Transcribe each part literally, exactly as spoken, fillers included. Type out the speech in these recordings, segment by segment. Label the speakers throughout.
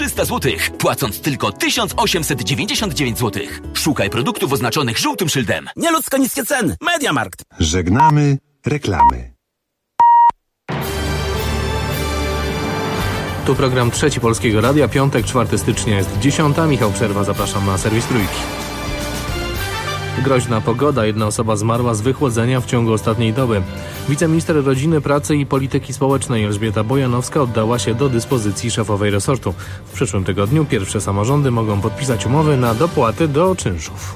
Speaker 1: trzysta złotych, płacąc tylko tysiąc osiemset dziewięćdziesiąt dziewięć złotych. Szukaj produktów oznaczonych żółtym szyldem.
Speaker 2: Nieludzko niskie ceny. Mediamarkt.
Speaker 3: Żegnamy reklamy.
Speaker 4: Tu program Trzeci Polskiego Radia, piątek, czwartego stycznia jest dziesiąta. Michał Przerwa, zapraszam na serwis Trójki. Groźna pogoda. Jedna osoba zmarła z wychłodzenia w ciągu ostatniej doby. Wiceminister Rodziny, Pracy i Polityki Społecznej Elżbieta Bojanowska oddała się do dyspozycji szefowej resortu. W przyszłym tygodniu pierwsze samorządy mogą podpisać umowy na dopłaty do czynszów.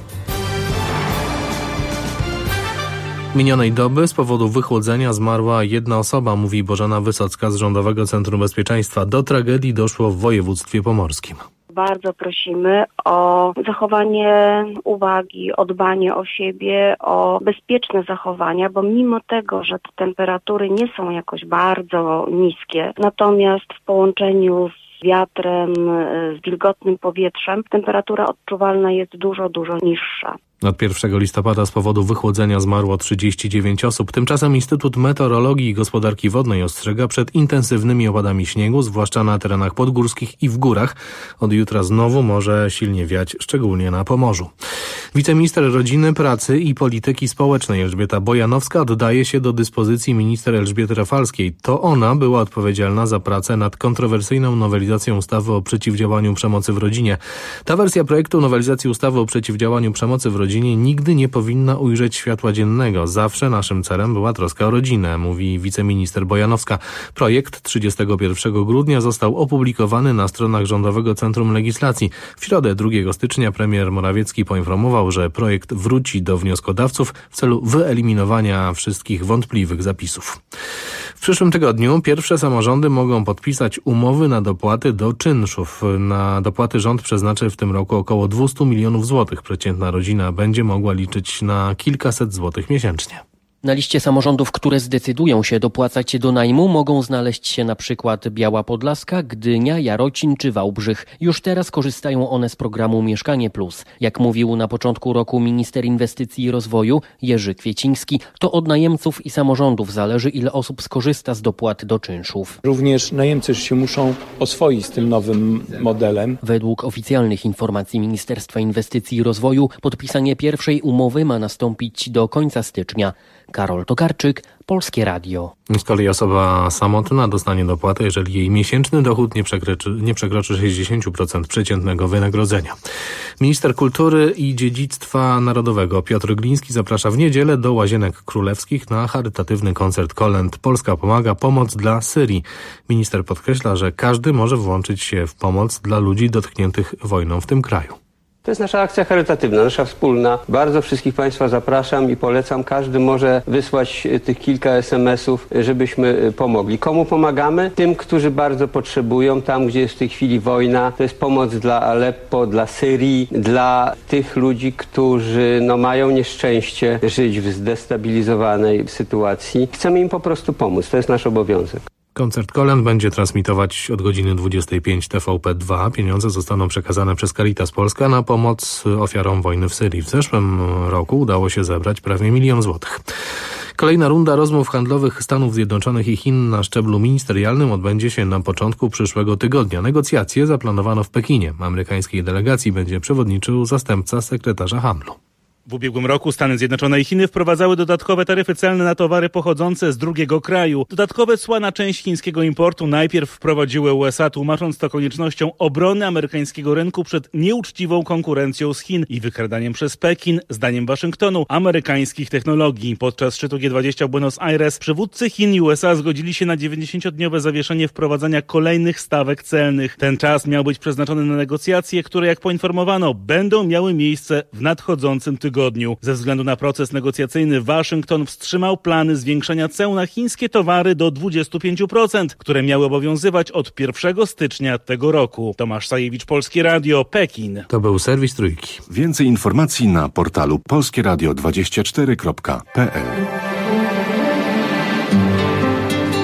Speaker 4: Minionej doby z powodu wychłodzenia zmarła jedna osoba, mówi Bożena Wysocka z Rządowego Centrum Bezpieczeństwa. Do tragedii doszło w województwie pomorskim.
Speaker 5: Bardzo prosimy o zachowanie uwagi, o dbanie o siebie, o bezpieczne zachowania, bo mimo tego, że te temperatury nie są jakoś bardzo niskie, natomiast w połączeniu z wiatrem, z wilgotnym powietrzem, temperatura odczuwalna jest dużo, dużo niższa.
Speaker 4: Od pierwszego listopada z powodu wychłodzenia zmarło trzydzieści dziewięć osób. Tymczasem Instytut Meteorologii i Gospodarki Wodnej ostrzega przed intensywnymi opadami śniegu, zwłaszcza na terenach podgórskich i w górach. Od jutra znowu może silnie wiać, szczególnie na Pomorzu. Wiceminister Rodziny, Pracy i Polityki Społecznej Elżbieta Bojanowska oddaje się do dyspozycji minister Elżbiety Rafalskiej. To ona była odpowiedzialna za pracę nad kontrowersyjną nowelizacją ustawy o przeciwdziałaniu przemocy w rodzinie. Ta wersja projektu nowelizacji ustawy o przeciwdziałaniu przemocy w rodzinie nigdy nie powinna ujrzeć światła dziennego. Zawsze naszym celem była troska o rodzinę, mówi wiceminister Bojanowska. Projekt trzydziestego pierwszego grudnia został opublikowany na stronach Rządowego Centrum Legislacji. W środę drugiego stycznia premier Morawiecki poinformował, że projekt wróci do wnioskodawców w celu wyeliminowania wszystkich wątpliwych zapisów. W przyszłym tygodniu pierwsze samorządy mogą podpisać umowy na dopłaty do czynszów. Na dopłaty rząd przeznaczy w tym roku około dwieście milionów złotych. Przeciętna rodzina będzie mogła liczyć na kilkaset złotych miesięcznie.
Speaker 6: Na liście samorządów, które zdecydują się dopłacać do najmu, mogą znaleźć się na przykład Biała Podlaska, Gdynia, Jarocin czy Wałbrzych. Już teraz korzystają one z programu Mieszkanie Plus. Jak mówił na początku roku minister inwestycji i rozwoju Jerzy Kwieciński, to od najemców i samorządów zależy, ile osób skorzysta z dopłat do czynszów.
Speaker 7: Również najemcy się muszą oswoić z tym nowym modelem.
Speaker 6: Według oficjalnych informacji Ministerstwa Inwestycji i Rozwoju podpisanie pierwszej umowy ma nastąpić do końca stycznia. Karol Tokarczyk, Polskie Radio.
Speaker 4: Z kolei osoba samotna dostanie dopłatę, jeżeli jej miesięczny dochód nie przekroczy, nie przekroczy sześćdziesiąt procent przeciętnego wynagrodzenia. Minister Kultury i Dziedzictwa Narodowego Piotr Gliński zaprasza w niedzielę do Łazienek Królewskich na charytatywny koncert kolęd Polska pomaga, pomoc dla Syrii. Minister podkreśla, że każdy może włączyć się w pomoc dla ludzi dotkniętych wojną w tym kraju.
Speaker 8: To jest nasza akcja charytatywna, nasza wspólna. Bardzo wszystkich Państwa zapraszam i polecam. Każdy może wysłać tych kilka es em esów, żebyśmy pomogli. Komu pomagamy? Tym, którzy bardzo potrzebują, tam gdzie jest w tej chwili wojna. To jest pomoc dla Aleppo, dla Syrii, dla tych ludzi, którzy no, mają nieszczęście żyć w zdestabilizowanej sytuacji. Chcemy im po prostu pomóc. To jest nasz obowiązek.
Speaker 4: Koncert kolęd będzie transmitować od godziny dwudziestej piątej T V P dwa. Pieniądze zostaną przekazane przez Caritas Polska na pomoc ofiarom wojny w Syrii. W zeszłym roku udało się zebrać prawie milion złotych. Kolejna runda rozmów handlowych Stanów Zjednoczonych i Chin na szczeblu ministerialnym odbędzie się na początku przyszłego tygodnia. Negocjacje zaplanowano w Pekinie. Amerykańskiej delegacji będzie przewodniczył zastępca sekretarza handlu.
Speaker 9: W ubiegłym roku Stany Zjednoczone i Chiny wprowadzały dodatkowe taryfy celne na towary pochodzące z drugiego kraju. Dodatkowe cła na część chińskiego importu najpierw wprowadziły U S A, tłumacząc to koniecznością obrony amerykańskiego rynku przed nieuczciwą konkurencją z Chin i wykradaniem przez Pekin, zdaniem Waszyngtonu, amerykańskich technologii. Podczas szczytu G dwadzieścia w Buenos Aires przywódcy Chin i U S A zgodzili się na dziewięćdziesięciodniowe zawieszenie wprowadzania kolejnych stawek celnych. Ten czas miał być przeznaczony na negocjacje, które, jak poinformowano, będą miały miejsce w nadchodzącym tygodniu. Ze względu na proces negocjacyjny Waszyngton wstrzymał plany zwiększenia ceł na chińskie towary do dwadzieścia pięć procent, które miały obowiązywać od pierwszego stycznia tego roku. Tomasz Sajewicz, Polskie Radio, Pekin.
Speaker 4: To był serwis Trójki.
Speaker 3: Więcej informacji na portalu polskie radio dwadzieścia cztery kropka p l.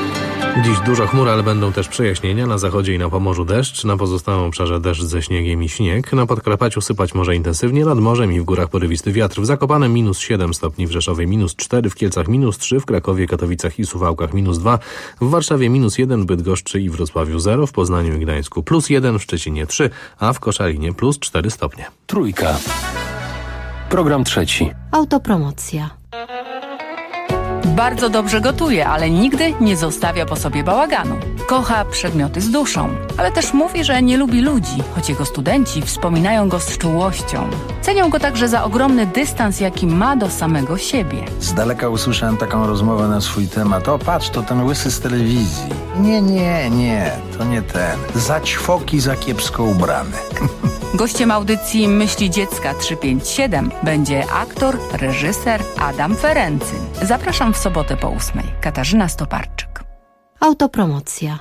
Speaker 4: Dziś dużo chmur, ale będą też przejaśnienia. Na zachodzie i na Pomorzu deszcz, na pozostałym obszarze deszcz ze śniegiem i śnieg. Na Podkarpaciu sypać może intensywnie, nad morzem i w górach porywisty wiatr. W Zakopanem minus siedem stopni, w Rzeszowie minus cztery, w Kielcach minus trzy, w Krakowie, Katowicach i Suwałkach minus dwa, w Warszawie minus jeden, w Bydgoszczy i Wrocławiu zero, w Poznaniu i Gdańsku plus jeden, w Szczecinie trzy, a w Koszalinie plus cztery stopnie.
Speaker 10: Trójka. Program trzeci.
Speaker 11: Autopromocja.
Speaker 12: Bardzo dobrze gotuje, ale nigdy nie zostawia po sobie bałaganu. Kocha przedmioty z duszą, ale też mówi, że nie lubi ludzi, choć jego studenci wspominają go z czułością. Cenią go także za ogromny dystans, jaki ma do samego siebie.
Speaker 13: Z daleka usłyszałem taką rozmowę na swój temat. O, patrz, to ten łysy z telewizji. Nie, nie, nie, to nie ten. Za ćwoki, za kiepsko ubrany.
Speaker 12: Gościem audycji Myśli Dziecka trzysta pięćdziesiąt siedem będzie aktor, reżyser Adam Ferencyn. Zapraszam w sobotę po ósmej. Katarzyna Stoparczyk.
Speaker 11: Autopromocja.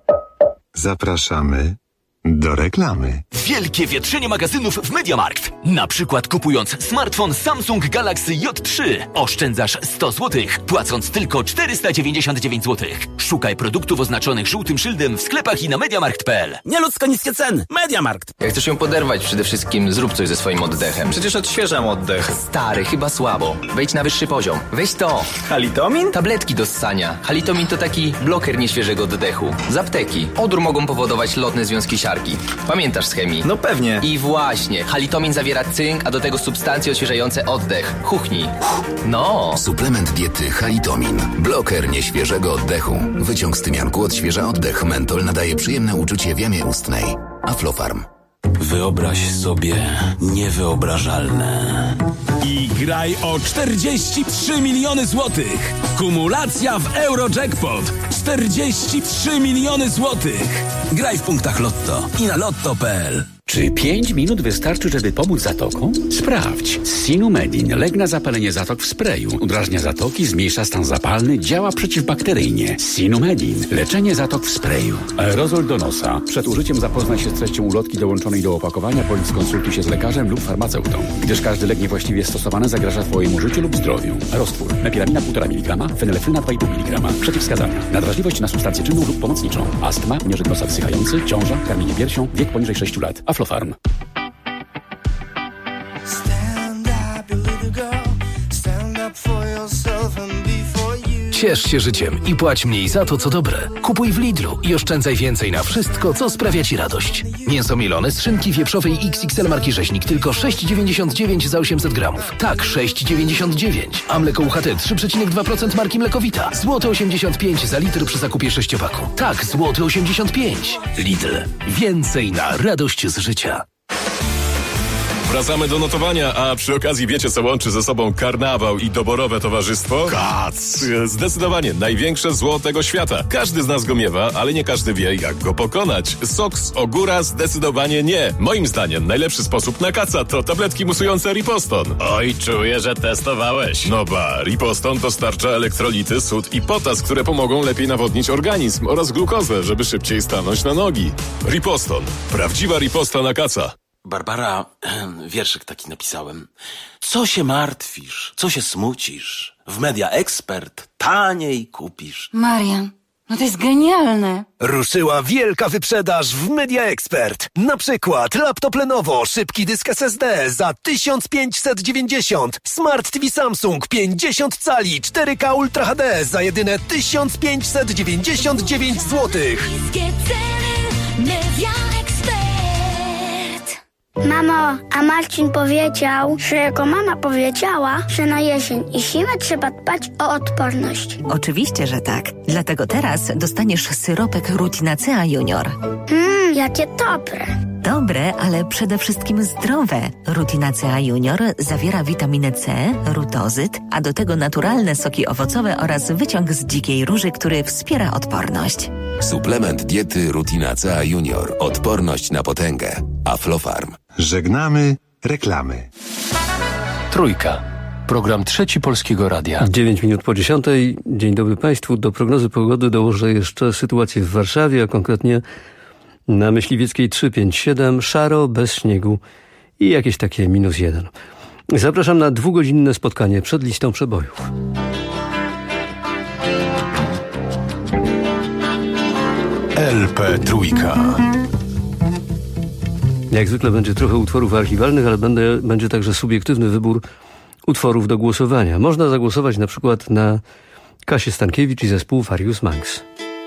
Speaker 3: Zapraszamy do reklamy.
Speaker 1: Wielkie wietrzenie magazynów w MediaMarkt. Na przykład kupując smartfon Samsung Galaxy J trzy oszczędzasz sto złotych, płacąc tylko czterysta dziewięćdziesiąt dziewięć złotych. Szukaj produktów oznaczonych żółtym szyldem w sklepach i na mediamarkt kropka p l.
Speaker 2: Nieludzko niskie ceny. MediaMarkt.
Speaker 14: Jak chcesz się poderwać, przede wszystkim zrób coś ze swoim oddechem. Przecież odświeżam oddech. Stary, chyba słabo. Wejdź na wyższy poziom. Weź to.
Speaker 2: Halitomin?
Speaker 14: Tabletki do ssania. Halitomin to taki bloker nieświeżego oddechu. Z apteki. Odór mogą powodować lotne związki siarki. Pamiętasz z chemii?
Speaker 2: No pewnie.
Speaker 14: I właśnie. Halitomin zawiera cynk, a do tego substancje odświeżające oddech. Chuchnij. No.
Speaker 15: Suplement diety Halitomin. Bloker nieświeżego oddechu. Wyciąg z tymianku odświeża oddech. Mentol nadaje przyjemne uczucie w jamie ustnej. Aflofarm.
Speaker 2: Wyobraź sobie niewyobrażalne. I graj o czterdzieści trzy miliony złotych. Kumulacja w Eurojackpot. czterdzieści trzy miliony złotych. Graj w punktach Lotto i na lotto kropka p l.
Speaker 16: Czy pięć minut wystarczy, żeby pomóc zatokom? Sprawdź. Sinumedin. Lek na zapalenie zatok w sprayu. Udrażnia zatoki, zmniejsza stan zapalny, działa przeciwbakteryjnie. Sinumedin. Leczenie zatok w sprayu. Aerozol do nosa. Przed użyciem zapoznaj się z treścią ulotki dołączonej do opakowania, bądź skonsultuj się z lekarzem lub farmaceutą, gdyż każdy lek niewłaściwie stosowany zagraża Twojemu życiu lub zdrowiu. Roztwór. Mepiramina półtora miligrama, fenylefryna dwa i pół miligrama. Przeciwwskazania. Nadwrażliwość na substancję czynną lub pomocniczą. Astma, nieżyt nosa wsychający, ciąża, karmienie piersią, wiek poniżej sześciu lat. Aflofarm.
Speaker 17: Ciesz się życiem i płać mniej za to, co dobre. Kupuj w Lidlu i oszczędzaj więcej na wszystko, co sprawia Ci radość. Mięso mielone z szynki wieprzowej X X L marki Rzeźnik tylko sześć dziewięćdziesiąt dziewięć za osiemset gramów. Tak, sześć dziewięćdziesiąt dziewięć. A mleko U H T trzy przecinek dwa procent marki Mlekowita. Złoty osiemdziesiąt pięć za litr przy zakupie sześciopaku. Tak, złoty osiemdziesiąt pięć. Lidl. Więcej na radość z życia.
Speaker 18: Wracamy do notowania, a przy okazji wiecie, co łączy ze sobą karnawał i doborowe towarzystwo? Kac! Zdecydowanie największe zło tego świata. Każdy z nas go miewa, ale nie każdy wie, jak go pokonać. Sok z ogóra zdecydowanie nie. Moim zdaniem najlepszy sposób na kaca to tabletki musujące Riposton. Oj, czuję, że testowałeś. No ba, Riposton dostarcza elektrolity, sód i potas, które pomogą lepiej nawodnić organizm oraz glukozę, żeby szybciej stanąć na nogi. Riposton. Prawdziwa riposta na kaca.
Speaker 2: Barbara, wierszyk taki napisałem. Co się martwisz? Co się smucisz? W Media Expert taniej kupisz.
Speaker 19: Marian, no to jest genialne.
Speaker 17: Ruszyła wielka wyprzedaż w Media Expert. Na przykład laptop Lenovo, szybki dysk S S D za tysiąc pięćset dziewięćdziesiąt. Smart T V Samsung pięćdziesiąt cali cztery K Ultra H D za jedyne tysiąc pięćset dziewięćdziesiąt dziewięć złotych.
Speaker 20: Mamo, a Marcin powiedział, że jego mama powiedziała, że na jesień i zimę trzeba dbać o odporność.
Speaker 21: Oczywiście, że tak. Dlatego teraz dostaniesz syropek Rutinacea Junior.
Speaker 20: Mmm, jakie dobre.
Speaker 21: Dobre, ale przede wszystkim zdrowe. Rutinacea Junior zawiera witaminę C, rutozyt, a do tego naturalne soki owocowe oraz wyciąg z dzikiej róży, który wspiera odporność.
Speaker 15: Suplement diety Rutinacea Junior. Odporność na potęgę. Aflofarm.
Speaker 3: Żegnamy reklamy.
Speaker 10: Trójka. Program trzeci Polskiego Radia.
Speaker 22: dziewięć minut po dziesiątej. Dzień dobry Państwu. Do prognozy pogody dołożę jeszcze sytuację w Warszawie, a konkretnie na Myśliwieckiej trzysta pięćdziesiąt siedem. Szaro, bez śniegu i jakieś takie minus jeden. Zapraszam na dwugodzinne spotkanie przed listą przebojów.
Speaker 17: L P Trójka.
Speaker 22: Jak zwykle będzie trochę utworów archiwalnych, ale będę, będzie także subiektywny wybór utworów do głosowania. Można zagłosować na przykład na Kasię Stankiewicz i zespół Farius Manx.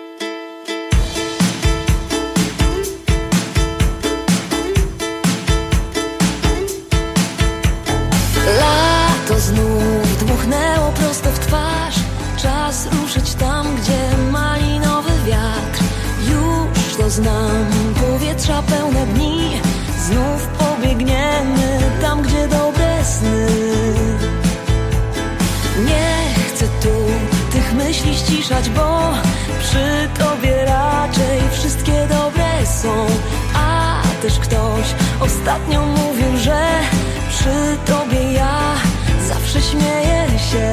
Speaker 5: Lato znów dmuchnęło prosto w twarz. Czas ruszyć tam, gdzie malinowy wiatr. Już to znam, powietrza pełne dni. Znów pobiegniemy tam, gdzie dobre sny. Nie chcę tu tych myśli ściszać, bo przy tobie raczej wszystkie dobre są. A też ktoś ostatnio mówił, że przy tobie ja zawsze śmieję się.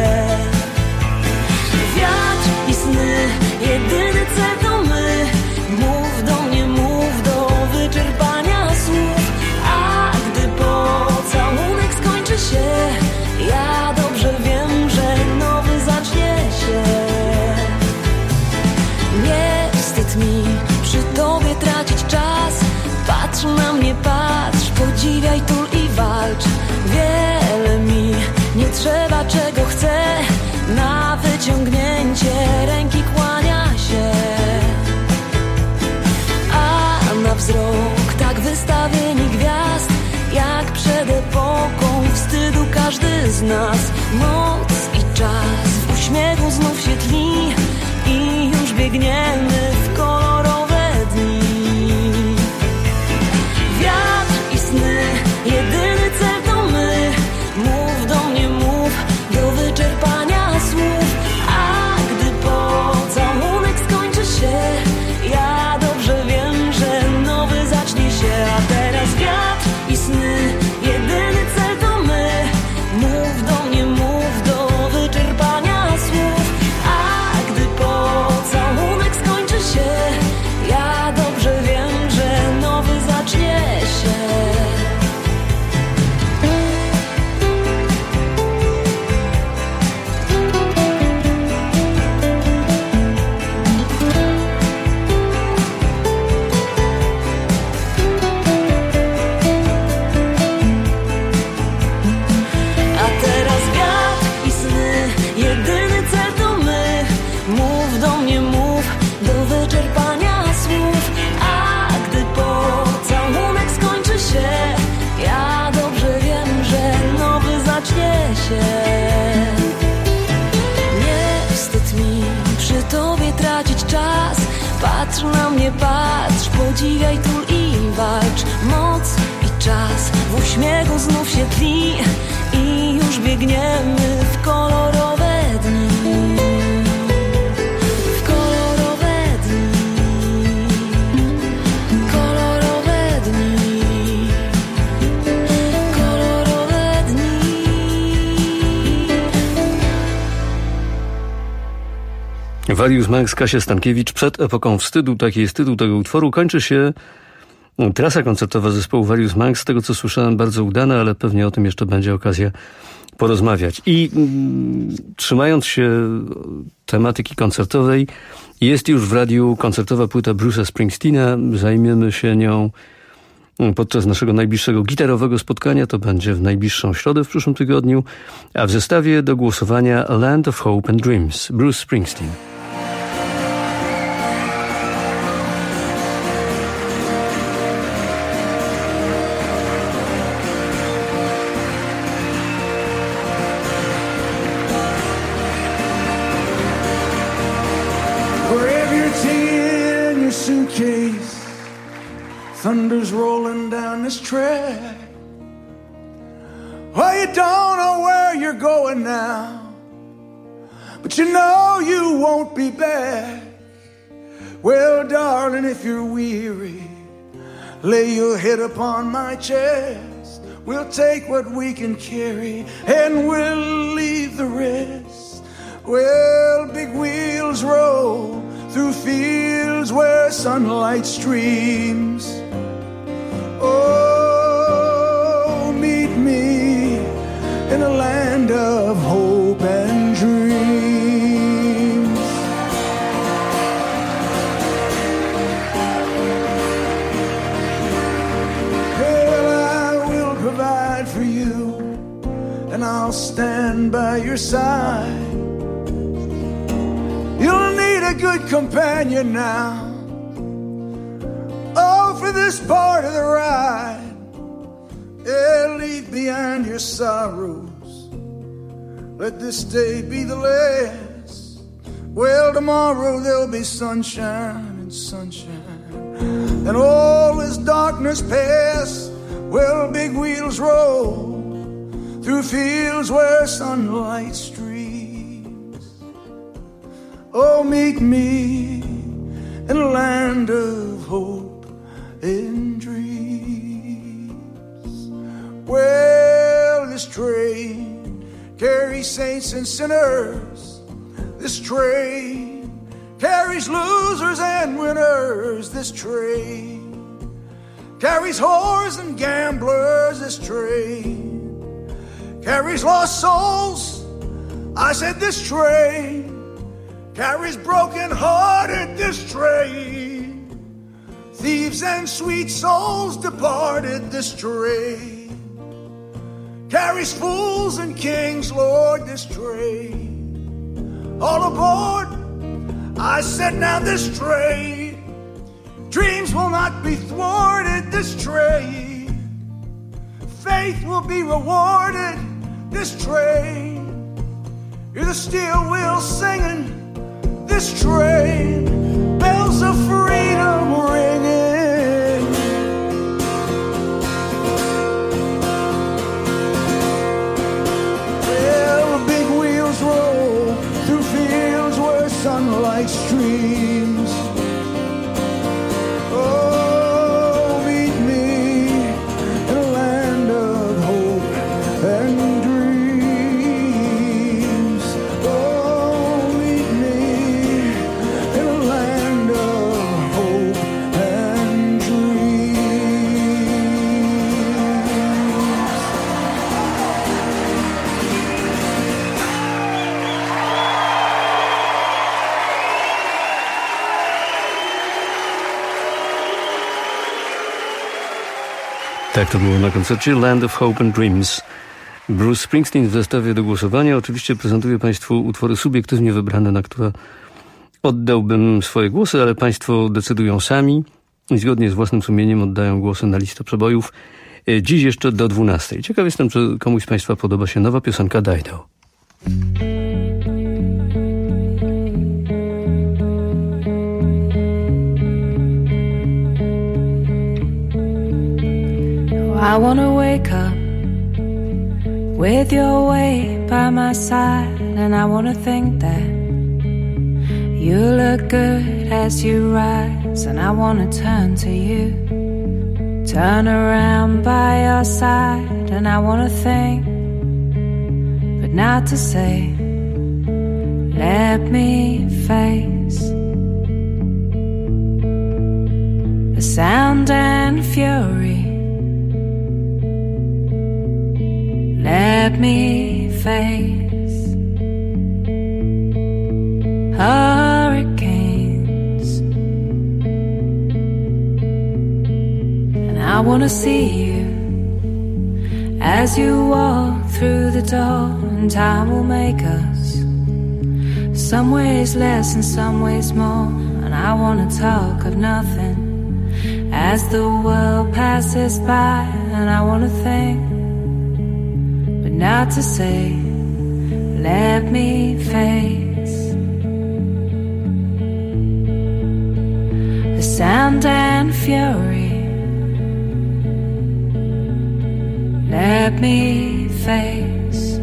Speaker 5: Wiatr i sny, jedyny cel to my. Mów do mnie, mów do wyczerpania słów. A gdy pocałunek skończy się, ja dobrze wiem, że nowy zacznie się. Nie wstyd mi przy tobie tracić czas. Patrz na mnie, patrz, podziwiaj, tul i walcz. Wiele mi nie trzeba, czego chcę. Na wyciągnięcie ręki kłania się. A na wzrok tak wystawieni gwiazd, jak przed epoką wstydu każdy z nas. Noc i czas w uśmiechu znów się tli i już biegniemy w kolorowe dni. Wiatr i sny, jedyny cel to my. Mów do mnie, mów do wyczerpania słów. A gdy pocałunek skończy się, ja dobrze wiem, że nowy zacznie się. A teraz wiatr i sny, jedyny cel to my. Mów do mnie, mów do wyczerpania słów. A gdy pocałunek skończy się, ja dobrze wiem, że nowy zacznie się. A teraz wiatr i sny, jedyny cel to my. Mów do mnie, mów do wyczerpania słów. A gdy pocałunek skończy się, ja dobrze wiem, że nowy zacznie się. Nie wstyd mi przy tobie tracić czas. Patrz na mnie, patrz, podziwiaj, tul i walcz. Moc i czas w uśmiechu znów się tli i już biegniemy w kolorowe dni. W kolorowe dni. Kolorowe dni. Kolorowe dni.
Speaker 22: Farius Manx, Kasia Stankiewicz. Przed epoką wstydu, taki jest tytuł tego utworu. Kończy się trasa koncertowa zespołu Farius Manx. Z tego co słyszałem, bardzo udana, ale pewnie o tym jeszcze będzie okazja porozmawiać. I mm, trzymając się tematyki koncertowej, jest już w radiu koncertowa płyta Bruce'a Springsteena. Zajmiemy się nią podczas naszego najbliższego gitarowego spotkania. To będzie w najbliższą środę w przyszłym tygodniu. A w zestawie do głosowania Land of Hope and Dreams, Bruce Springsteen.
Speaker 7: Suitcase, thunder's rolling down this track. Well, you don't know where you're going now, but you know you won't be back. Well, darling, if you're weary, lay your head upon my chest. We'll take what we can carry and we'll leave the rest. Well, big wheels roll through fields where sunlight streams. Oh, meet me in a land of hope and dreams. I'll stand by your side. You'll need a good companion now. Oh, for this part of the ride. Yeah, leave behind your sorrows. Let this day be the last. Well, tomorrow there'll be sunshine and sunshine. And all this darkness pass. Well, big wheels roll through fields where sunlight streams. Oh, meet me in a land of hope and dreams. Well, this train carries saints and sinners. This train carries losers and winners. This train carries whores and gamblers. This train carries lost souls. I said this train carries broken-hearted. This train thieves and sweet souls departed. This train carries fools and kings, Lord. This train all aboard. I said now this train dreams will not be thwarted. This train faith will be rewarded. This train, hear the steel wheels singing. This train, bells of freedom ringing. Well, the big wheels roll through fields where sunlight streams. Oh, meet me in a land of hope and dreams. Oh, meet me in a land of hope and
Speaker 22: Tak to było na koncercie Land of Hope and Dreams. Bruce Springsteen w zestawie do głosowania. Oczywiście prezentuję Państwu utwory subiektywnie wybrane, na które oddałbym swoje głosy, ale Państwo decydują sami i zgodnie z własnym sumieniem oddają głosy na listę przebojów. Dziś jeszcze do dwunastej. Ciekaw jestem, czy komuś z Państwa podoba się nowa piosenka Dido.
Speaker 5: I wanna wake up with your weight by my side, and I wanna think that you look good as you rise, and I wanna turn to you, turn around by your side, and I wanna think, but not to say, let me face the sound and fury. Let me face hurricanes, and I wanna see you as you walk through the door, and time will make us some ways less and some ways more, and I wanna talk of nothing as the world passes by, and I wanna think, not to say, let me face the sound and fury. Let me face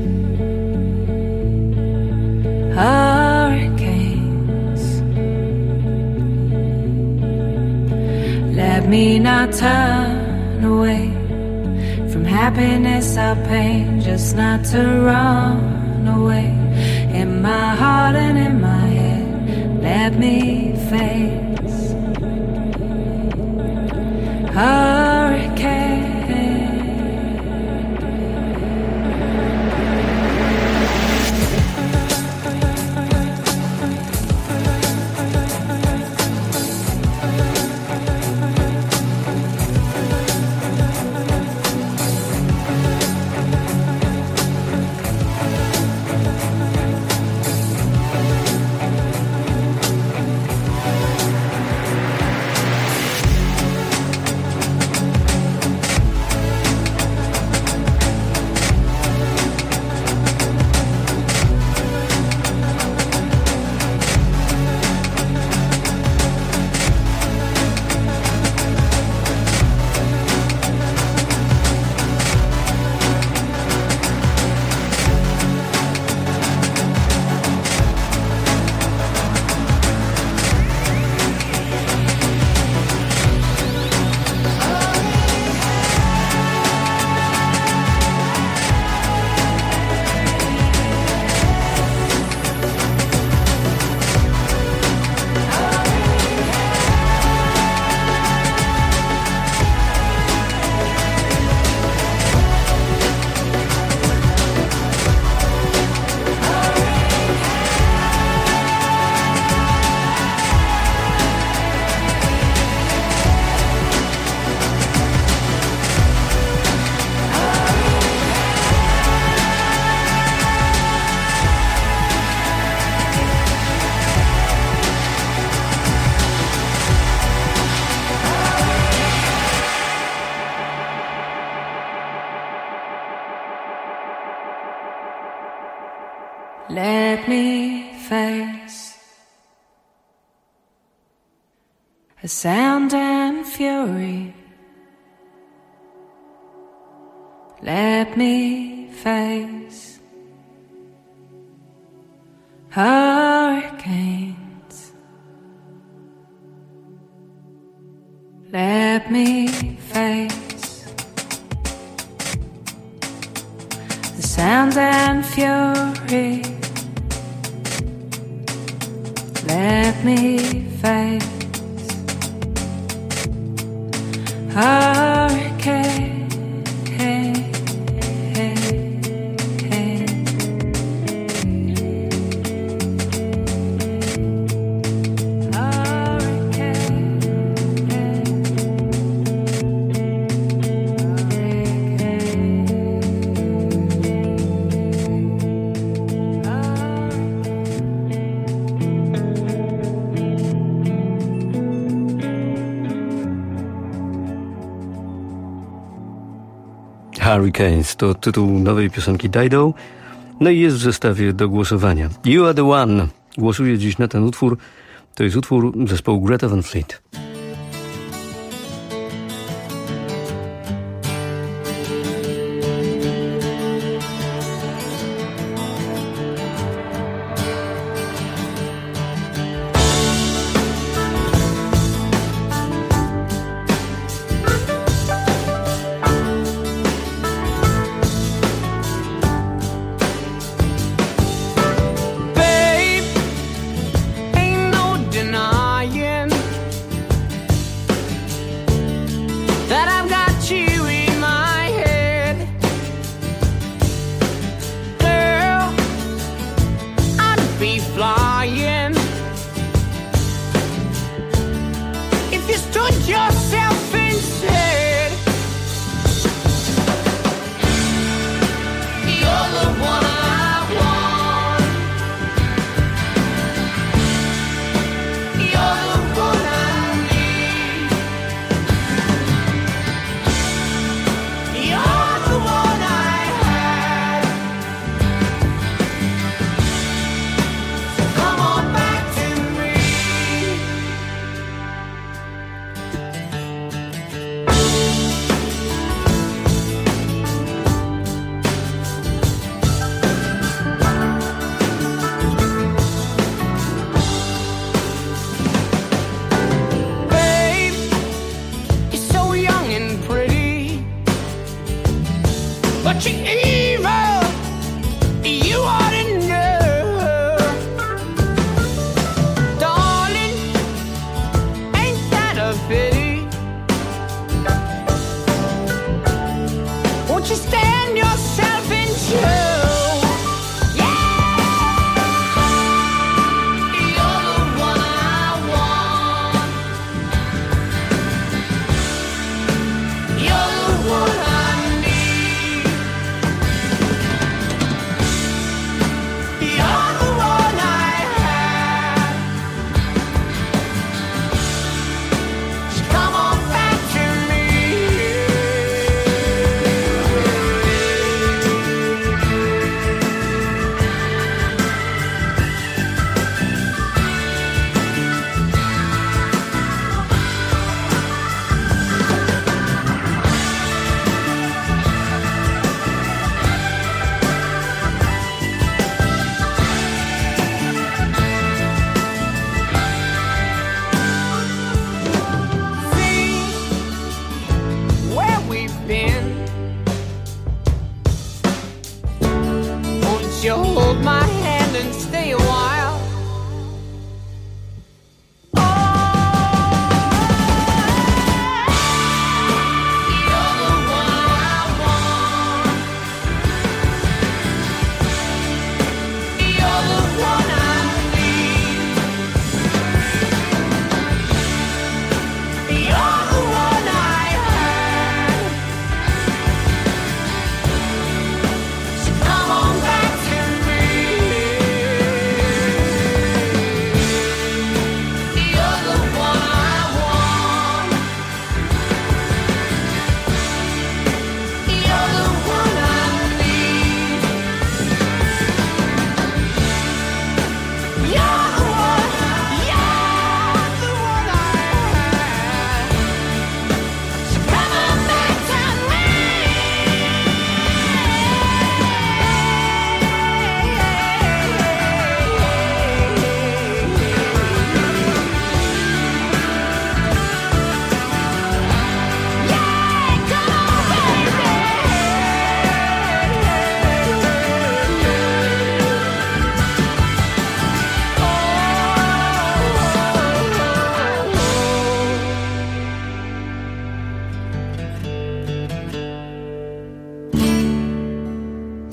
Speaker 5: hurricanes. Let me not turn away from happiness or pain, just not to run away. In my heart and in my head, let me face hurricane. Let me face a sound and fury. Let me face hurricanes. Let me face the sound and fury. Let me face hurricane.
Speaker 22: Hurricanes to tytuł nowej piosenki Dido, no i jest w zestawie do głosowania. You Are The One. Głosuję dziś na ten utwór. To jest utwór zespołu Greta Van Fleet.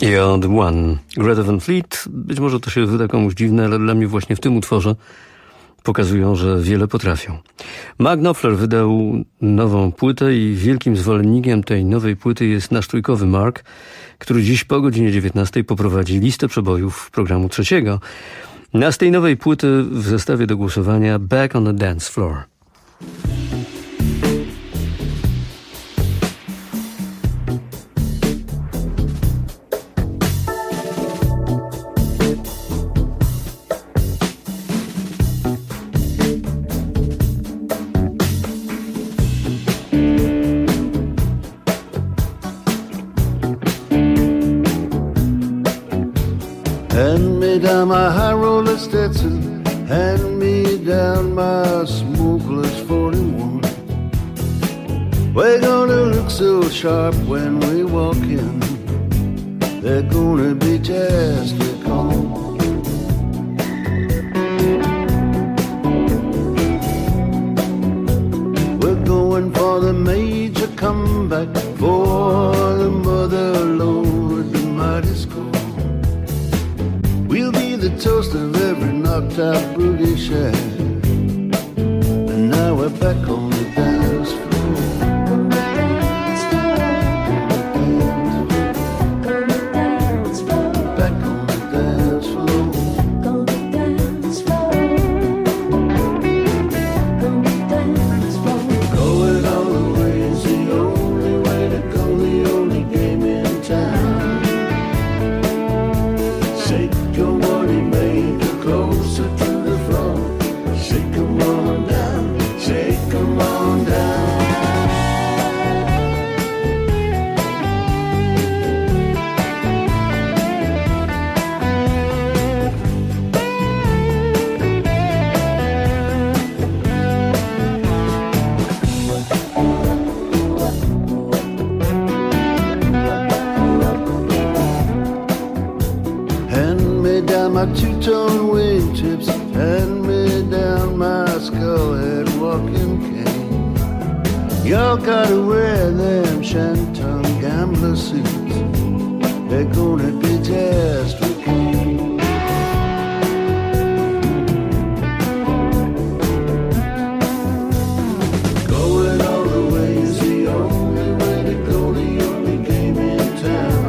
Speaker 22: I od One, Greta Van Fleet. Być może to się wyda komuś dziwne, ale dla mnie właśnie w tym utworze pokazują, że wiele potrafią. Mark Knopfler wydał nową płytę i wielkim zwolennikiem tej nowej płyty jest nasz trójkowy Mark, który dziś po godzinie dziewiętnastej poprowadzi listę przebojów programu trzeciego. Na z tej nowej płyty w zestawie do głosowania Back on the Dance Floor.
Speaker 6: Hand me down my high roller Stetson, hand me down my smokeless forty-one. We're gonna look so sharp when we walk in, they're gonna be just a call. We're going for the major comeback, for the mother lode, the mighty score. We'll be the toast of every knocked out booty shack, and now we're back on the dance floor. Back on the dance floor. Going all the way is the only way to go, the only game in town. Shake your money maker closer to the floor. Shake 'em on down, shake 'em on down. Hand me down my two-tone wingtips, hand me down my skull-head walking cane. Y'all gotta wear them shantung gambler suits, they're gonna be just okay. Going all the way is the only way to go, the only game in town.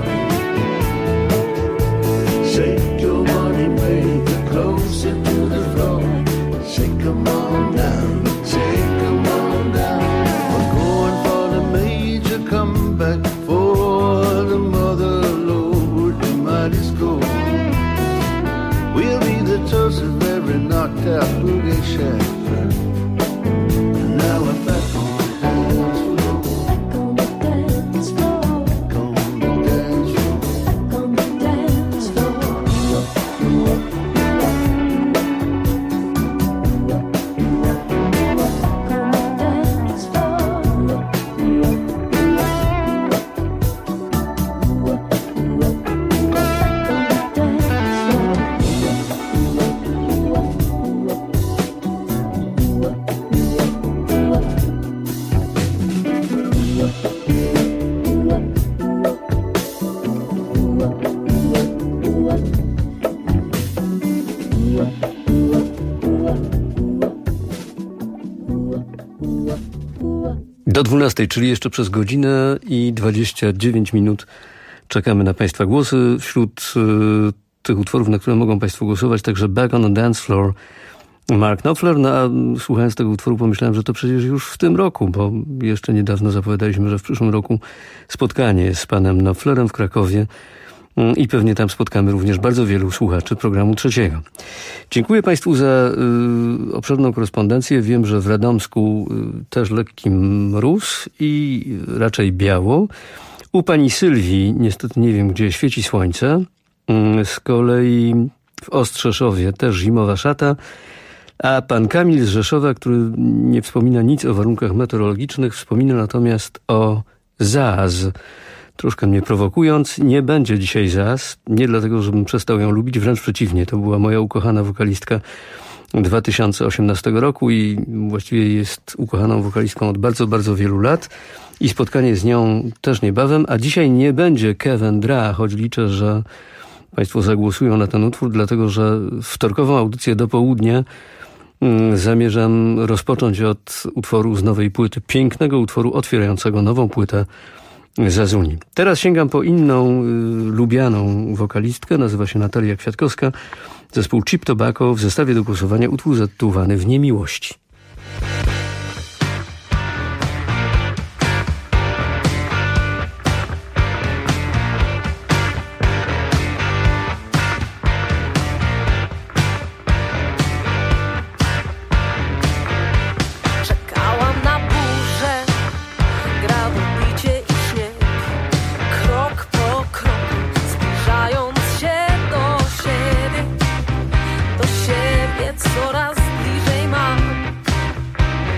Speaker 6: Shake your money maker closer to the floor. Shake 'em on down, shake 'em on down. We're going for the major comeback, for the mother lode, the mighty score. We'll be the toast of every knocked out booty shack, and now we're back on the dance floor. Back on the dance floor. Back on the dance floor. Back on the dance floor.
Speaker 22: Do dwunastej, czyli jeszcze przez godzinę i dwadzieścia dziewięć minut czekamy na Państwa głosy. Wśród y, tych utworów, na które mogą Państwo głosować, także Back on the Dance Floor, Mark Knopfler. No a słuchając tego utworu pomyślałem, że to przecież już w tym roku, bo jeszcze niedawno zapowiadaliśmy, że w przyszłym roku spotkanie z panem Knopflerem w Krakowie i pewnie tam spotkamy również bardzo wielu słuchaczy programu trzeciego. Dziękuję Państwu za y, obszerną korespondencję. Wiem, że w Radomsku y, też lekki mróz i raczej biało. U pani Sylwii, niestety nie wiem gdzie, świeci słońce. Y, z kolei w Ostrzeszowie też zimowa szata. A pan Kamil z Rzeszowa, który nie wspomina nic o warunkach meteorologicznych, wspomina natomiast o zaz. Troszkę mnie prowokując, nie będzie dzisiaj zaz. Nie dlatego, żebym przestał ją lubić, wręcz przeciwnie. To była moja ukochana wokalistka dwa tysiące osiemnastego roku i właściwie jest ukochaną wokalistką od bardzo, bardzo wielu lat. I spotkanie z nią też niebawem, a dzisiaj nie będzie Kevin Dra, choć liczę, że Państwo zagłosują na ten utwór, dlatego że wtorkową audycję do południa zamierzam rozpocząć od utworu z nowej płyty, pięknego utworu otwierającego nową płytę Zazuni. Teraz sięgam po inną y, lubianą wokalistkę, nazywa się Natalia Kwiatkowska, zespół Cheap Tobacco, w zestawie do głosowania utwór zatytułowany W niemiłości.
Speaker 5: Coraz bliżej mam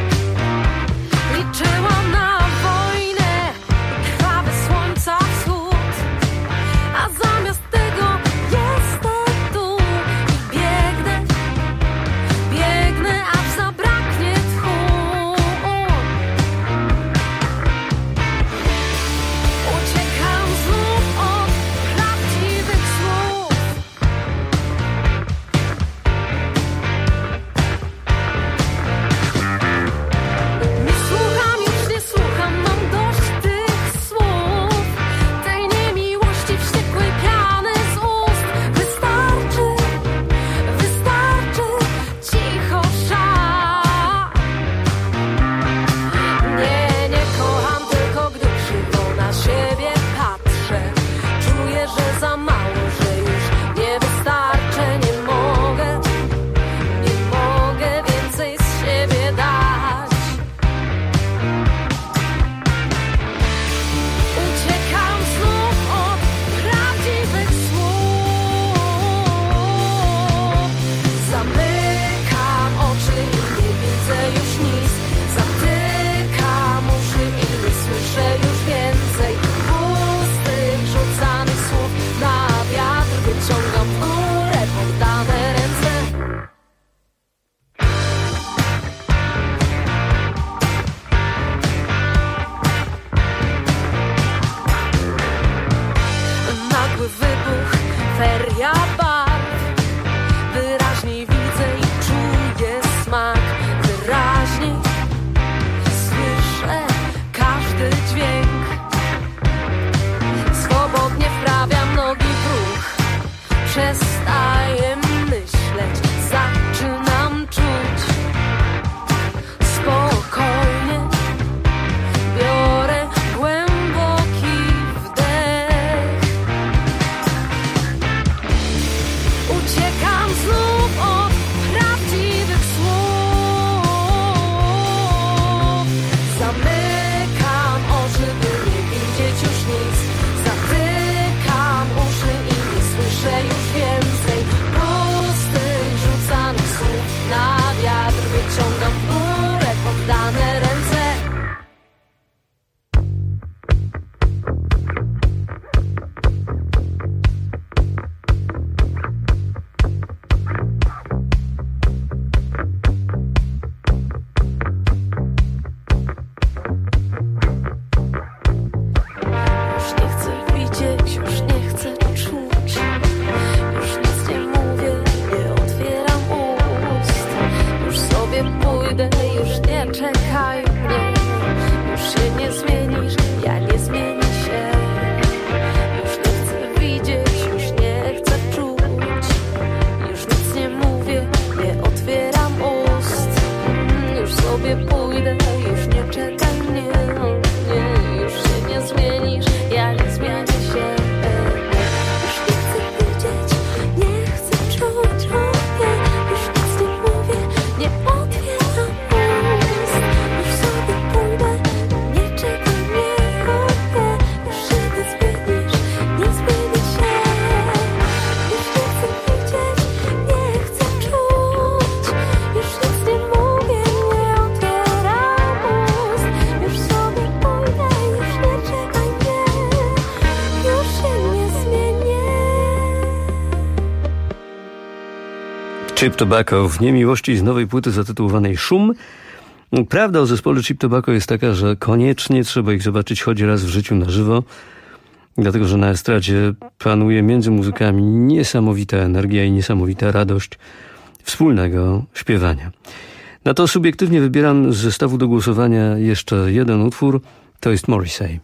Speaker 22: Cheap Tobacco w niemiłości z nowej płyty zatytułowanej Szum. Prawda o zespole Cheap Tobacco jest taka, że koniecznie trzeba ich zobaczyć choć raz w życiu na żywo, dlatego że na estradzie panuje między muzykami niesamowita energia i niesamowita radość wspólnego śpiewania. Na to subiektywnie wybieram z zestawu do głosowania jeszcze jeden utwór, to jest Morrissey.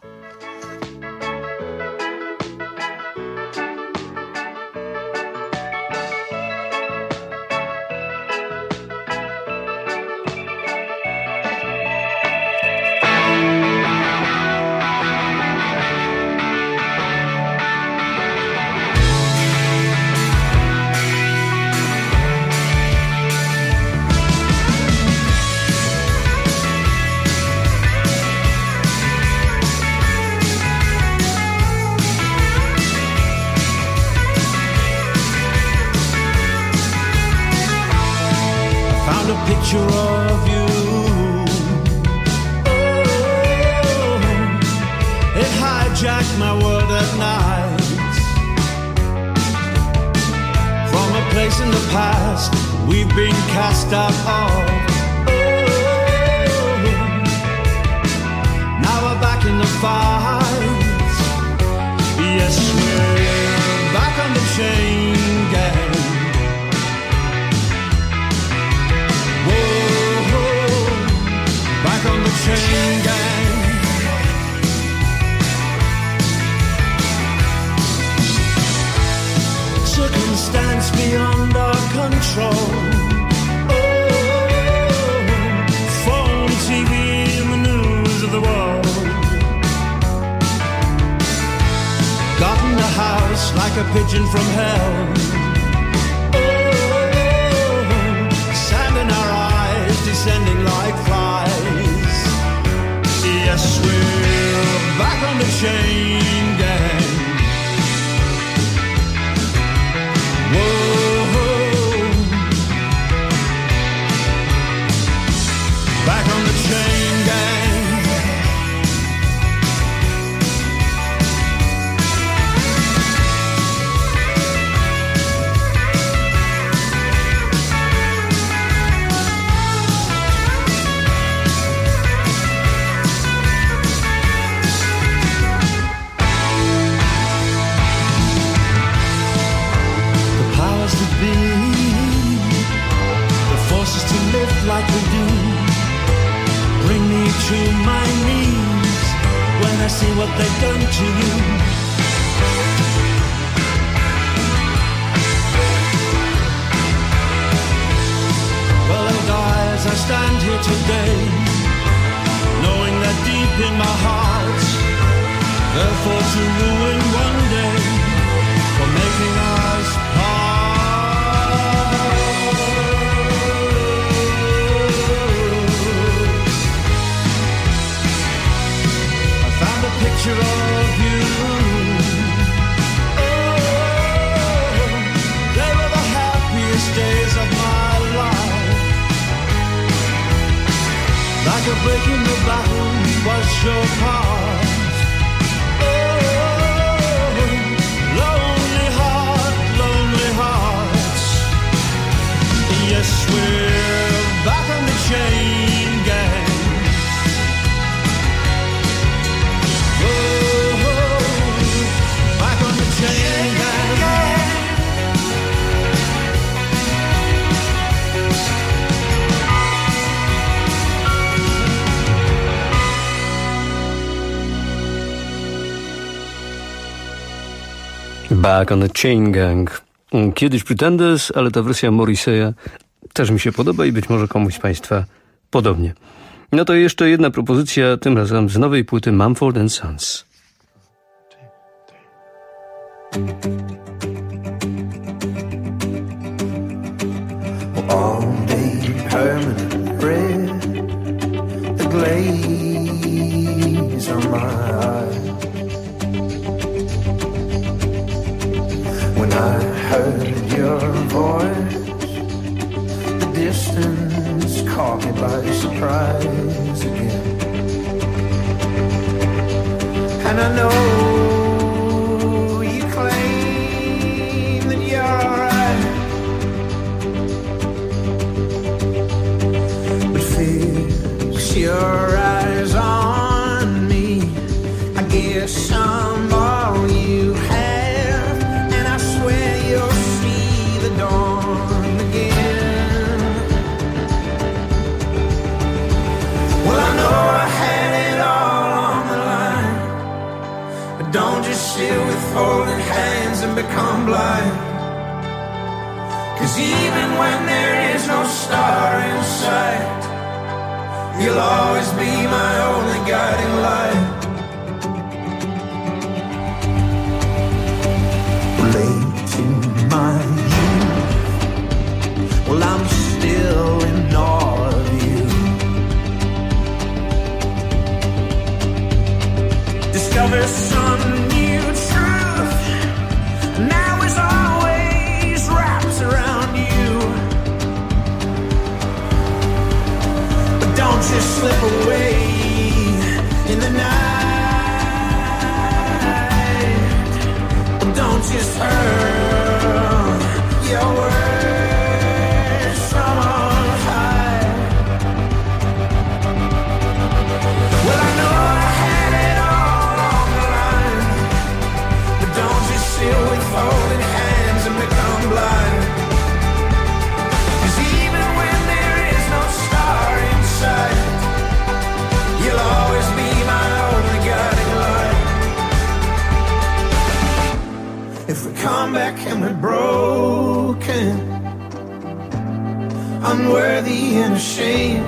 Speaker 22: Back on the Chain Gang. Kiedyś Pretenders, ale ta wersja Morrisseya też mi się podoba i być może komuś z Państwa podobnie. No to jeszcze jedna propozycja, tym razem z nowej płyty Mumford and Sons.
Speaker 6: All day permanent red, the glaze on my eyes. When I heard your voice, the distance caught me by surprise again. And I know you claim that you're alright,
Speaker 8: give some all you have, and I swear you'll see the dawn again. Well, I know I had it all on the line, but don't just sit with folded hands and become blind. 'Cause even when there is no star in sight, you'll always be my only guiding light. Late in my youth, well, I'm still in awe of you. Discover some new truth, now is always wrapped around you. But don't just slip away in the night. Don't just hurl your words from on high. Well, I know I had it all on the line, but don't just sit with folded hands and become blind. 'Cause even when there is no star in sight, you'll always be my only guiding light. If we come back and we're broken, unworthy and ashamed,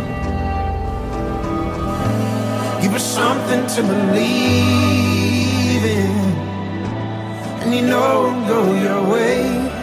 Speaker 8: give us something to believe in, and you know it'll go your way.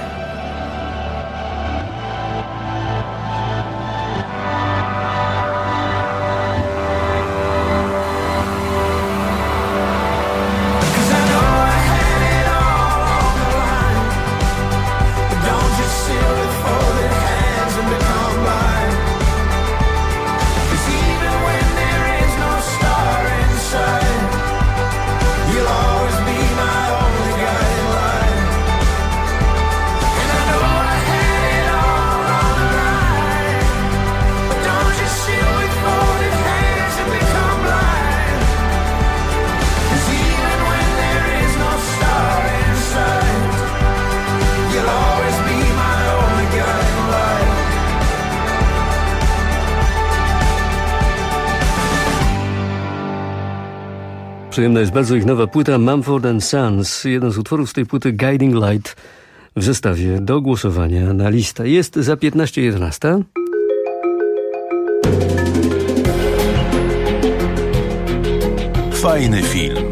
Speaker 22: Przyjemna jest bardzo ich nowa płyta Mumford and Sons. Jeden z utworów z tej płyty, Guiding Light, w zestawie do głosowania na listę. Jest za piętnaście jedenaście.
Speaker 2: Fajny film.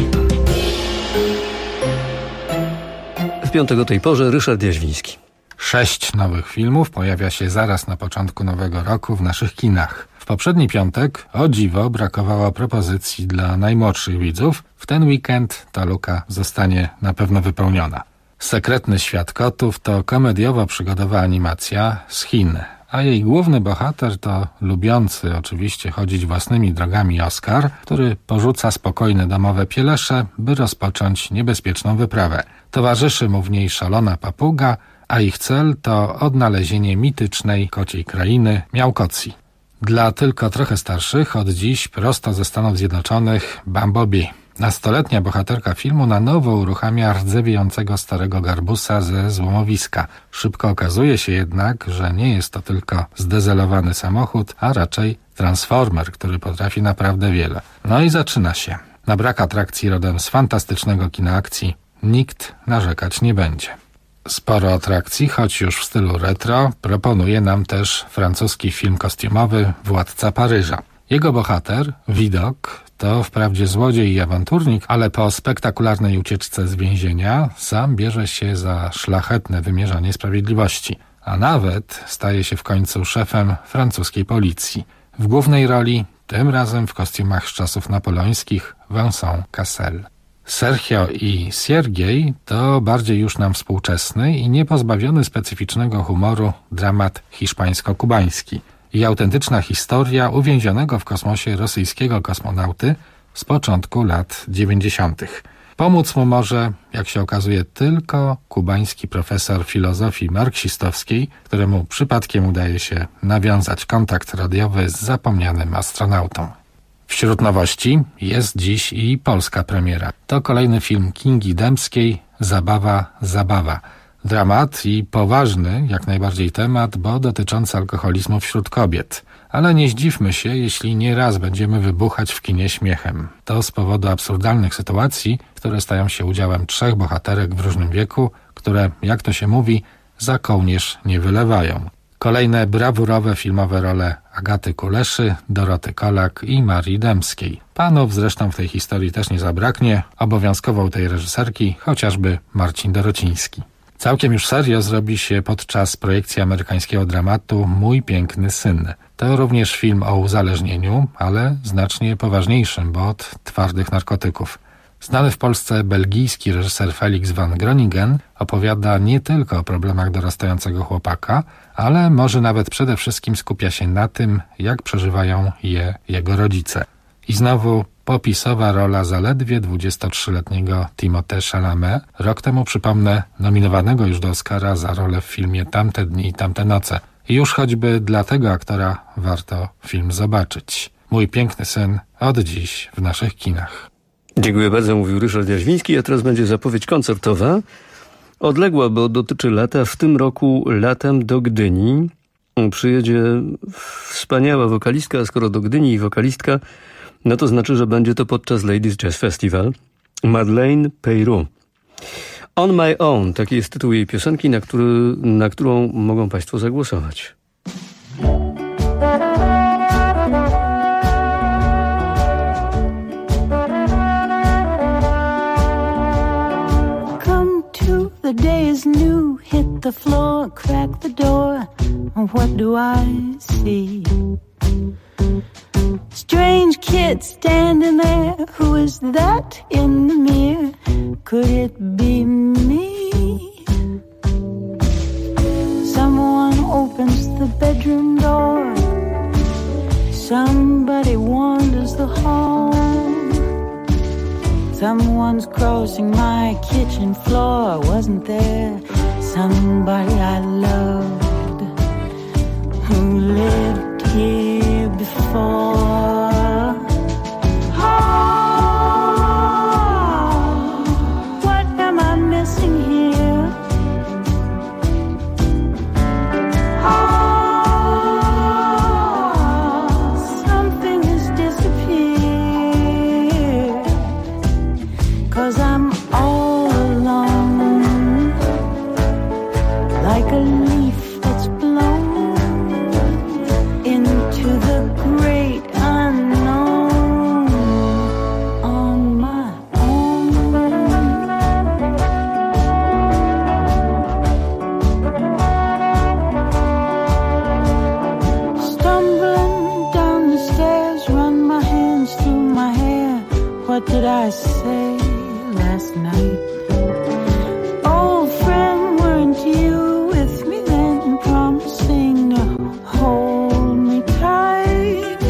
Speaker 22: W piątek o tej porze Ryszard Jaźwiński.
Speaker 9: Sześć nowych filmów pojawia się zaraz na początku nowego roku w naszych kinach. W poprzedni piątek, o dziwo, brakowało propozycji dla najmłodszych widzów. W ten weekend ta luka zostanie na pewno wypełniona. Sekretny świat kotów to komediowo-przygodowa animacja z Chin, a jej główny bohater to lubiący oczywiście chodzić własnymi drogami Oskar, który porzuca spokojne domowe pielesze, by rozpocząć niebezpieczną wyprawę. Towarzyszy mu w niej szalona papuga, a ich cel to odnalezienie mitycznej kociej krainy Miałkocji. Dla tylko trochę starszych od dziś prosto ze Stanów Zjednoczonych Bumblebee. Nastoletnia bohaterka filmu na nowo uruchamia rdzewiejącego starego garbusa ze złomowiska. Szybko okazuje się jednak, że nie jest to tylko zdezelowany samochód, a raczej transformer, który potrafi naprawdę wiele. No i zaczyna się. Na brak atrakcji rodem z fantastycznego kina akcji nikt narzekać nie będzie. Sporo atrakcji, choć już w stylu retro, proponuje nam też francuski film kostiumowy Władca Paryża. Jego bohater, Widok, to wprawdzie złodziej i awanturnik, ale po spektakularnej ucieczce z więzienia sam bierze się za szlachetne wymierzanie sprawiedliwości, a nawet staje się w końcu szefem francuskiej policji. W głównej roli, tym razem w kostiumach z czasów napoleońskich, Vincent Cassel. Sergio i Siergiej to bardziej już nam współczesny i niepozbawiony specyficznego humoru dramat hiszpańsko-kubański i autentyczna historia uwięzionego w kosmosie rosyjskiego kosmonauty z początku lat dziewięćdziesiątych. Pomóc mu może, jak się okazuje, tylko kubański profesor filozofii marksistowskiej, któremu przypadkiem udaje się nawiązać kontakt radiowy z zapomnianym astronautą. Wśród nowości jest dziś i polska premiera. To kolejny film Kingi Dębskiej, Zabawa, zabawa. Dramat i poważny jak najbardziej temat, bo dotyczący alkoholizmu wśród kobiet. Ale nie zdziwmy się, jeśli nie raz będziemy wybuchać w kinie śmiechem. To z powodu absurdalnych sytuacji, które stają się udziałem trzech bohaterek w różnym wieku, które, jak to się mówi, za kołnierz nie wylewają. Kolejne brawurowe filmowe role Agaty Kuleszy, Doroty Kolak i Marii Dębskiej. Panów zresztą w tej historii też nie zabraknie, obowiązkował tej reżyserki chociażby Marcin Dorociński. Całkiem już serio zrobi się podczas projekcji amerykańskiego dramatu Mój piękny syn. To również film o uzależnieniu, ale znacznie poważniejszym, bo od twardych narkotyków. Znany w Polsce belgijski reżyser Felix van Groningen opowiada nie tylko o problemach dorastającego chłopaka, ale może nawet przede wszystkim skupia się na tym, jak przeżywają je jego rodzice. I znowu popisowa rola zaledwie dwudziestotrzyletniego Timothée Chalamet, rok temu, przypomnę, nominowanego już do Oscara za rolę w filmie Tamte dni i tamte noce. I już choćby dla tego aktora warto film zobaczyć. Mój piękny syn od dziś w naszych kinach.
Speaker 22: Dziękuję bardzo, mówił Ryszard Jaźwiński, a teraz będzie zapowiedź koncertowa. Odległa, bo dotyczy lata. W tym roku latem do Gdyni przyjedzie wspaniała wokalistka, a skoro do Gdyni i wokalistka, no to znaczy, że będzie to podczas Ladies Jazz Festival. Madeleine Peyrou. On My Own, taki jest tytuł jej piosenki, na, który, na którą mogą Państwo zagłosować.
Speaker 4: The day is new, hit the floor, crack the door, and what do I see? Strange kid standing there, who is that in the mirror? Could it be me? Someone opens the bedroom door, somebody wanders the hall. Someone's crossing my kitchen floor. Wasn't there somebody I loved who lived here before? Oh, what am I missing here? Oh, something has disappeared. 'Cause I'm all alone, like a leaf that's blown into the great unknown on my own. Stumbling down the stairs, run my hands through my hair. What did I say last night? Old friend, weren't you with me then, promising to hold me tight?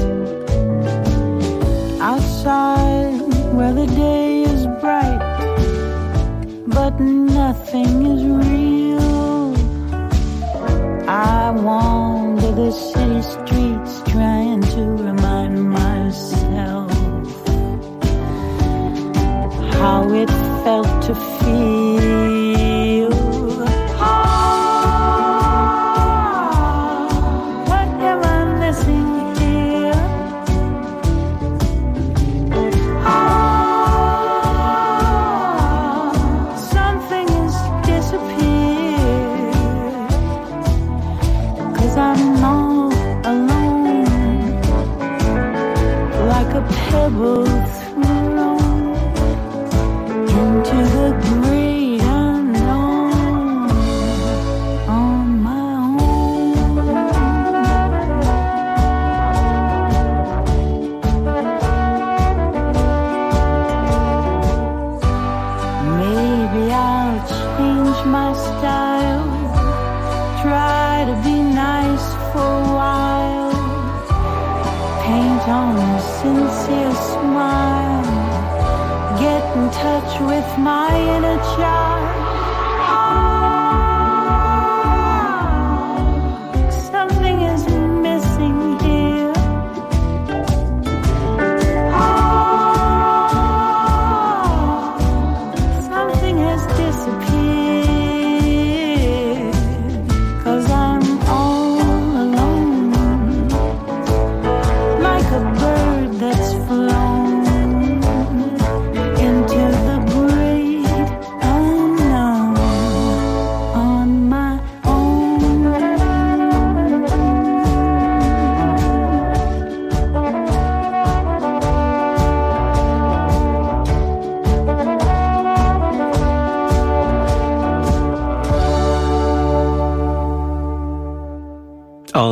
Speaker 4: Outside where the day is bright, but nothing is real. I wander the city streets trying to remind myself how it felt to feel. Oh, what am I missing here? Oh, something has disappeared. 'Cause I'm all alone, like a pebble thrown into the great unknown on my own. Maybe I'll change my style, try to be nice for a while, paint on a sincere smile, get in touch with my inner child. Oh, something is missing here.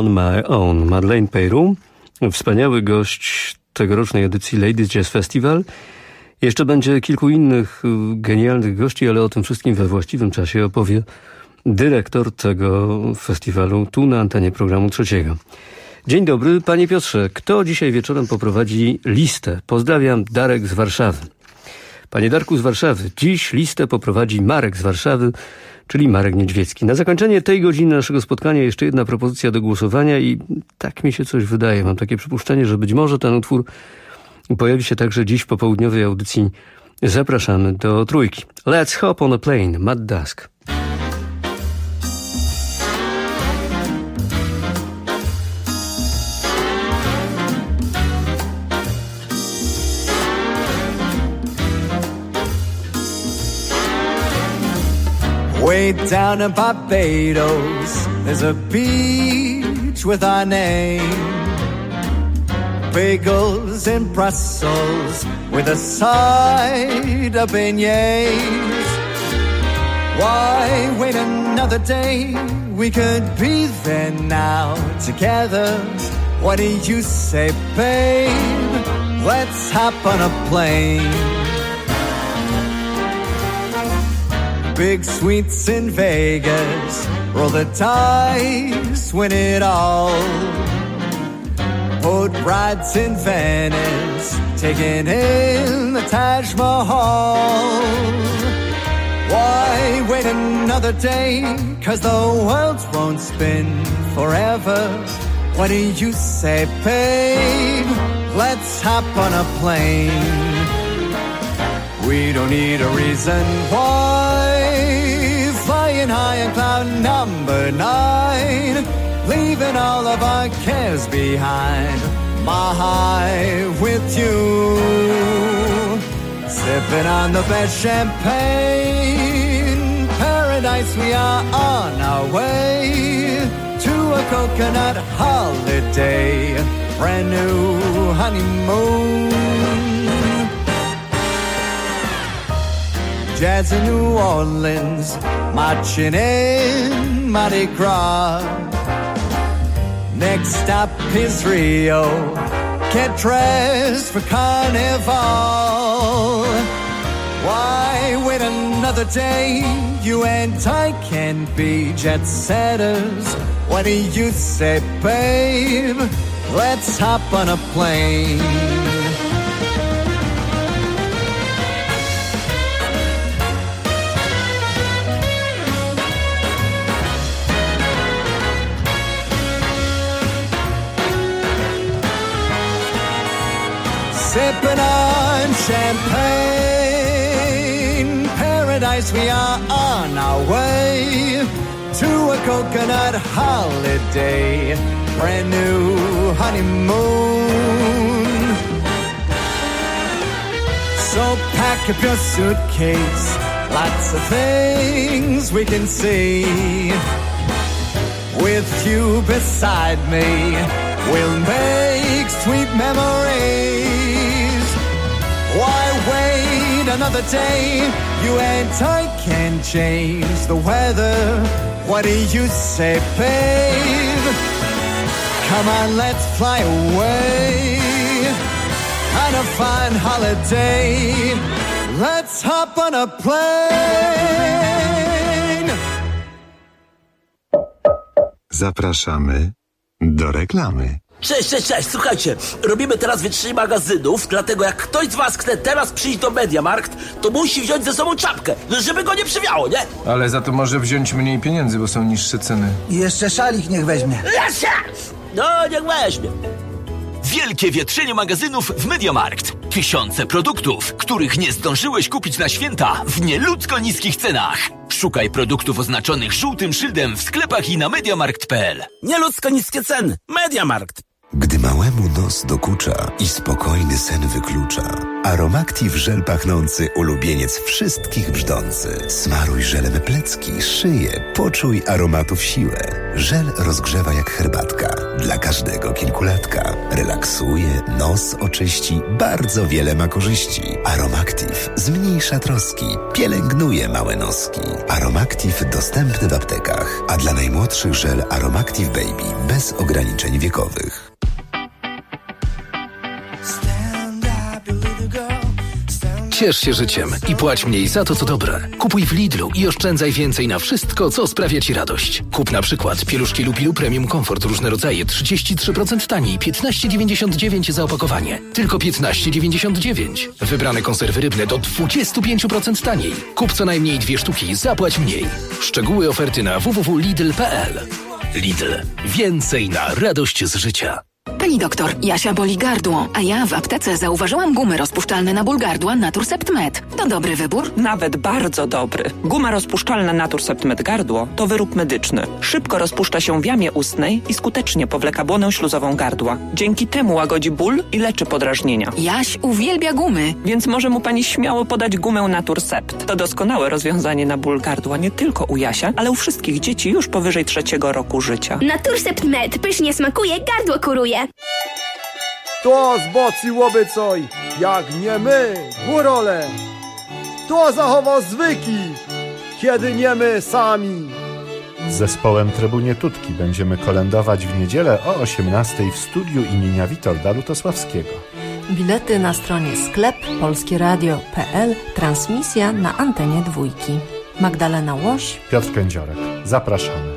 Speaker 22: On My Own, Madeleine Peyroux, wspaniały gość tegorocznej edycji Ladies Jazz Festival. Jeszcze będzie kilku innych genialnych gości, ale o tym wszystkim we właściwym czasie opowie dyrektor tego festiwalu tu na antenie programu Trzeciego. Dzień dobry, panie Piotrze. Kto dzisiaj wieczorem poprowadzi listę? Pozdrawiam, Darek z Warszawy. Panie Darku z Warszawy, dziś listę poprowadzi Marek z Warszawy, czyli Marek Niedźwiecki. Na zakończenie tej godziny naszego spotkania jeszcze jedna propozycja do głosowania i tak mi się coś wydaje. Mam takie przypuszczenie, że być może ten utwór pojawi się także dziś w popołudniowej audycji. Zapraszamy do trójki. Let's hop on a plane, Matt Dusk.
Speaker 12: Way down in Barbados, there's a beach with our name. Bagels in Brussels with a side of beignets. Why wait another day? We could be there now together. What do you say, babe? Let's hop on a plane. Big sweets in Vegas, roll the dice, win it all. Boat rides in Venice, taking in the Taj Mahal. Why wait another day? 'Cause the world won't spin forever. What do you say, babe? Let's hop on a plane. We don't need a reason why. Flying high on cloud number nine, leaving all of our cares behind. My high with you, sipping on the best champagne. Paradise, we are on our way to a coconut holiday, brand new honeymoon. Jazz in New Orleans, marching in Mardi Gras. Next stop is Rio, get dressed for Carnival. Why wait another day? You and I can be jet setters. What do you say, babe? Let's hop on a plane. Sipping on champagne, paradise, we are on our way to a coconut holiday, brand new honeymoon. So pack up your suitcase, lots of things we can see. With you beside me, we'll make sweet memories. Why wait another day? You and I can change the weather. What do you say, babe? Come on, let's fly away on a fine holiday. Let's hop on a plane.
Speaker 3: Zapraszamy do reklamy.
Speaker 13: Cześć, cześć, cześć, słuchajcie, robimy teraz wytrzy magazynów, dlatego jak ktoś z was chce teraz przyjść do MediaMarkt, to musi wziąć ze sobą czapkę, żeby go nie przywiało, nie?
Speaker 23: Ale za to może wziąć mniej pieniędzy, bo są niższe ceny.
Speaker 24: I jeszcze szalik niech weźmie.
Speaker 13: Lesia! No, niech weźmie.
Speaker 1: Wielkie wietrzenie magazynów w MediaMarkt. Tysiące produktów, których nie zdążyłeś kupić na święta w nieludzko niskich cenach. Szukaj produktów oznaczonych żółtym szyldem w sklepach i na mediamarkt kropka p l.
Speaker 13: Nieludzko niskie ceny. MediaMarkt.
Speaker 25: Gdy małemu nos dokucza i spokojny sen wyklucza, Aromactive żel pachnący, ulubieniec wszystkich brzdący. Smaruj żelem plecki, szyję, poczuj aromatów siłę. Żel rozgrzewa jak herbatka, dla każdego kilkulatka. Relaksuje, nos oczyści, bardzo wiele ma korzyści. Aromactive zmniejsza troski, pielęgnuje małe noski. Aromactive dostępny w aptekach, a dla najmłodszych żel Aromactive Baby bez ograniczeń wiekowych.
Speaker 17: Ciesz się życiem i płać mniej za to, co dobre. Kupuj w Lidlu i oszczędzaj więcej na wszystko, co sprawia Ci radość. Kup na przykład pieluszki Lupilu Premium Comfort różne rodzaje trzydzieści trzy procent taniej, piętnaście dziewięćdziesiąt dziewięć za opakowanie. Tylko piętnaście dziewięćdziesiąt dziewięć. Wybrane konserwy rybne do dwadzieścia pięć procent taniej. Kup co najmniej dwie sztuki, zapłać mniej. Szczegóły oferty na w w w kropka lidl kropka p l. Lidl. Więcej na radość z życia.
Speaker 11: Pani doktor, Jasia boli gardło, a ja w aptece zauważyłam gumy rozpuszczalne na ból gardła Naturcept Med. To dobry wybór?
Speaker 14: Nawet bardzo dobry. Guma rozpuszczalna Naturcept Med gardło to wyrób medyczny. Szybko rozpuszcza się w jamie ustnej i skutecznie powleka błonę śluzową gardła. Dzięki temu łagodzi ból i leczy podrażnienia.
Speaker 11: Jaś uwielbia gumy.
Speaker 14: Więc może mu pani śmiało podać gumę Naturcept. To doskonałe rozwiązanie na ból gardła nie tylko u Jasia, ale u wszystkich dzieci już powyżej trzeciego roku życia.
Speaker 16: Naturcept Med pysznie smakuje, gardło kuruje.
Speaker 18: To zboci łobycoj, jak nie my, górole. To zachowa zwyki, kiedy nie my sami.
Speaker 19: Z zespołem Trybunie Tutki będziemy kolędować w niedzielę o osiemnastej w studiu imienia Witolda Lutosławskiego.
Speaker 26: Bilety na stronie sklep polskieradio kropka p l. Transmisja na antenie dwójki. Magdalena Łoś,
Speaker 19: Piotr Kędziorek. Zapraszamy.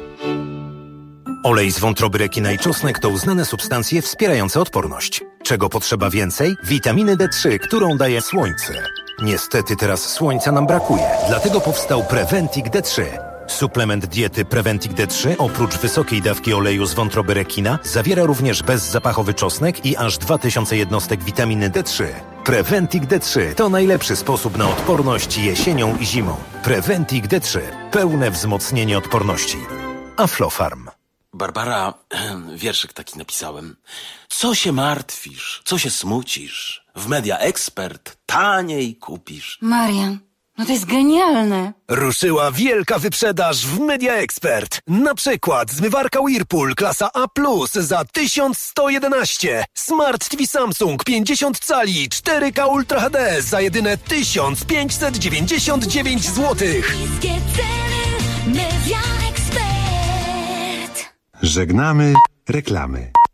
Speaker 27: Olej z wątroby rekina i czosnek to uznane substancje wspierające odporność. Czego potrzeba więcej? Witaminy D trzy, którą daje słońce. Niestety teraz słońca nam brakuje, dlatego powstał Preventic D trzy. Suplement diety Preventic D trzy oprócz wysokiej dawki oleju z wątroby rekina zawiera również bezzapachowy czosnek i aż dwa tysiące jednostek witaminy D trzy. Preventic D trzy to najlepszy sposób na odporność jesienią i zimą. Preventic D trzy. Pełne wzmocnienie odporności. Aflofarm.
Speaker 13: Barbara, wierszyk taki napisałem. Co się martwisz? Co się smucisz? W Media Expert taniej kupisz.
Speaker 28: Marian, no to jest genialne.
Speaker 29: Ruszyła wielka wyprzedaż w Media Expert. Na przykład zmywarka Whirlpool klasa A plus za tysiąc sto jedenaście. Smart T V Samsung pięćdziesiąt cali cztery K Ultra H D za jedyne tysiąc pięćset dziewięćdziesiąt dziewięć złotych.
Speaker 3: Żegnamy reklamy.